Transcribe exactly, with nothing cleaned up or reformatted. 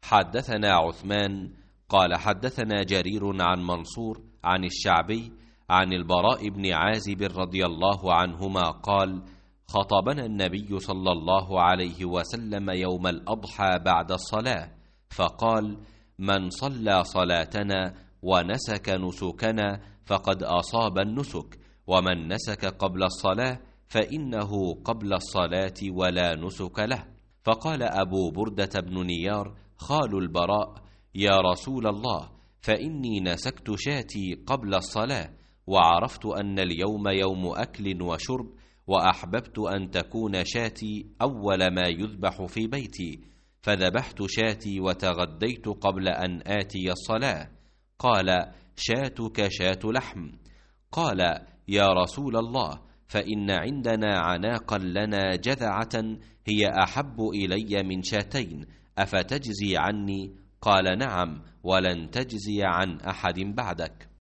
حدثنا عثمان قال حدثنا جرير عن منصور عن الشعبي عن البراء بن عازب رضي الله عنهما قال: خطبنا النبي صلى الله عليه وسلم يوم الأضحى بعد الصلاة فقال: من صلى صلاتنا ونسك نسكنا فقد أصاب النسك، ومن نسك قبل الصلاة فإنه قبل الصلاة ولا نسك له. فقال أبو بردة بن نيار خال البراء: يا رسول الله، فإني نسكت شاتي قبل الصلاة، وعرفت أن اليوم يوم أكل وشرب، وأحببت أن تكون شاتي أول ما يذبح في بيتي، فذبحت شاتي وتغديت قبل أن آتي الصلاة. قال: شاتك شاة لحم. قال: يا رسول الله، فإن عندنا عناقا لنا جذعة هي أحب إلي من شاتين، أفتجزي عني؟ قال: نعم، ولن تجزي عن أحد بعدك.